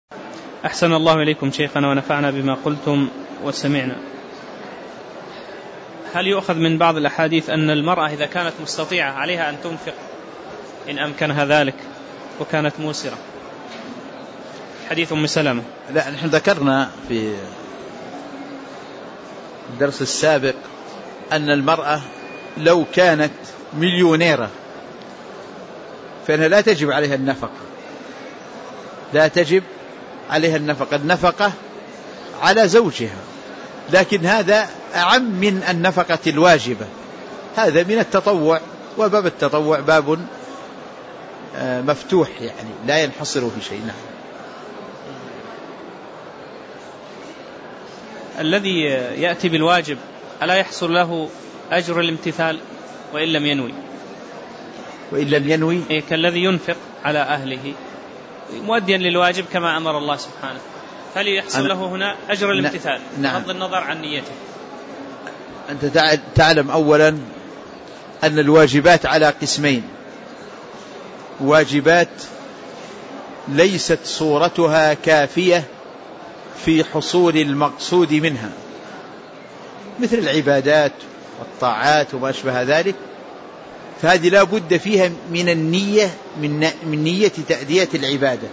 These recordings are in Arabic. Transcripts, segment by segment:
أحسن الله إليكم شيخنا ونفعنا بما قلتم وسمعنا. هل يؤخذ من بعض الأحاديث أن المرأة إذا كانت مستطيعة عليها أن تنفق إن أمكنها ذلك وكانت موسرة؟ حديث أم سلمة. لا، نحن ذكرنا في الدرس السابق أن المرأة لو كانت مليونيرة فإنها لا تجب عليها النفقة، لا تجب عليها النفقة على زوجها، لكن هذا أعم من النفقة الواجبة، هذا من التطوع، وباب التطوع باب مفتوح يعني لا ينحصر في شيء. الذي يأتي بالواجب ألا يحصل له أجر الامتثال وإن لم ينوي؟ وإن لم ينوي كالذي ينفق على أهله مؤديا للواجب كما أمر الله سبحانه، فليحصل له هنا أجر الامتثال بغض النظر عن نيته. أنت تعلم أولا أن الواجبات على قسمين: واجبات ليست صورتها كافية في حصول المقصود منها مثل العبادات والطاعات وما أشبه ذلك، فهذه لا بد فيها من النية، من نية تأدية العبادة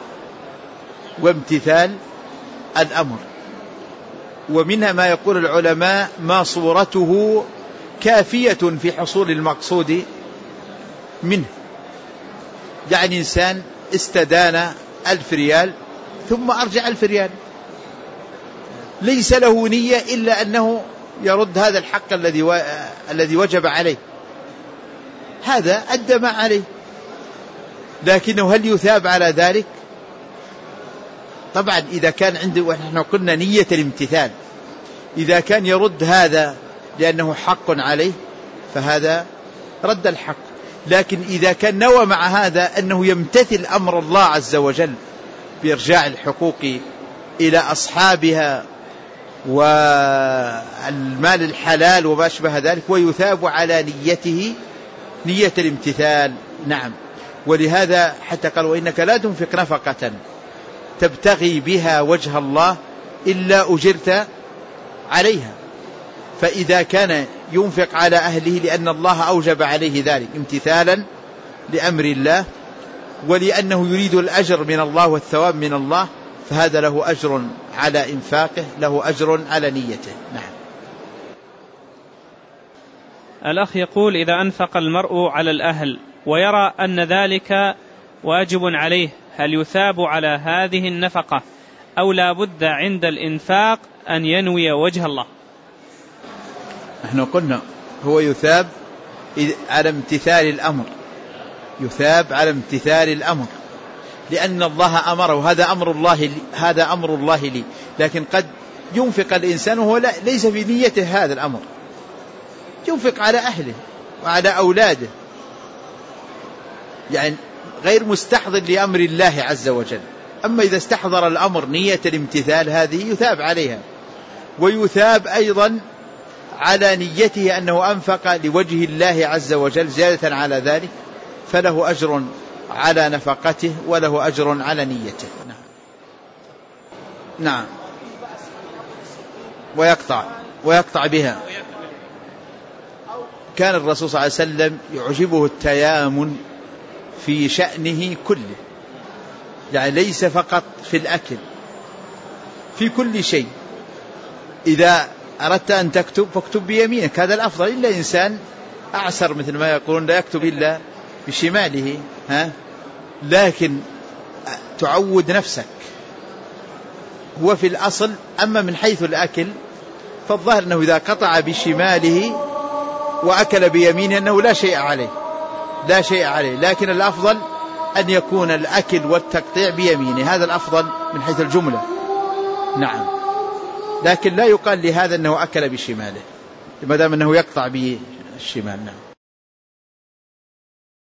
وامتثال الأمر. ومنها ما يقول العلماء ما صورته كافية في حصول المقصود منه، يعني إنسان استدان 1000 ريال ثم أرجع 1000 ريال، ليس له نية إلا أنه يرد هذا الحق الذي وجب عليه، هذا أدى ما عليه، لكنه هل يثاب على ذلك؟ طبعا إذا كان عنده، ونحن قلنا نية الامتثال، إذا كان يرد هذا لأنه حق عليه فهذا رد الحق، لكن إذا كان نوى مع هذا أنه يمتثل أمر الله عز وجل بإرجاع الحقوق إلى أصحابها والمال الحلال وما أشبه ذلك، ويثاب على نيته نية الامتثال. نعم، ولهذا حتى قال: وإنك لا تنفق نفقة تبتغي بها وجه الله إلا أجرت عليها. فإذا كان ينفق على أهله لأن الله أوجب عليه ذلك امتثالا لأمر الله ولأنه يريد الأجر من الله والثواب من الله، فهذا له أجر على إنفاقه، له أجر على نيته. نعم. الأخ يقول: إذا أنفق المرء على الأهل ويرى أن ذلك واجب عليه، هل يثاب على هذه النفقة أو لا بد عند الإنفاق أن ينوي وجه الله؟ نحن قلنا هو يثاب على امتثال الأمر، يثاب على امتثال الأمر، لأن الله أمره، هذا أمر الله لي، لكن قد ينفق الإنسان وهو ليس في نيته هذا الأمر، ينفق على أهله وعلى أولاده، يعني غير مستحضر لأمر الله عز وجل. أما إذا استحضر الأمر نية الامتثال هذه يثاب عليها، ويثاب أيضا على نيته أنه أنفق لوجه الله عز وجل زيادة على ذلك، فله أجر على نفقته وله أجر على نيته. نعم. ويقطع بها. كان الرسول صلى الله عليه وسلم يعجبه التيامن في شأنه كله، يعني ليس فقط في الأكل، في كل شيء. إذا أردت أن تكتب فاكتب بيمينك، هذا الأفضل، إلا إنسان أعسر مثل ما يقولون لا يكتب إلا بشماله، لكن تعود نفسك. هو في الأصل، أما من حيث الأكل فالظاهر أنه إذا قطع بشماله وأكل بيمينه أنه لا شيء عليه، لكن الأفضل أن يكون الأكل والتقطيع بيمينه، هذا الأفضل من حيث الجملة. نعم، لكن لا يقال لهذا أنه أكل بشماله ما دام أنه يقطع بالشمال. نعم.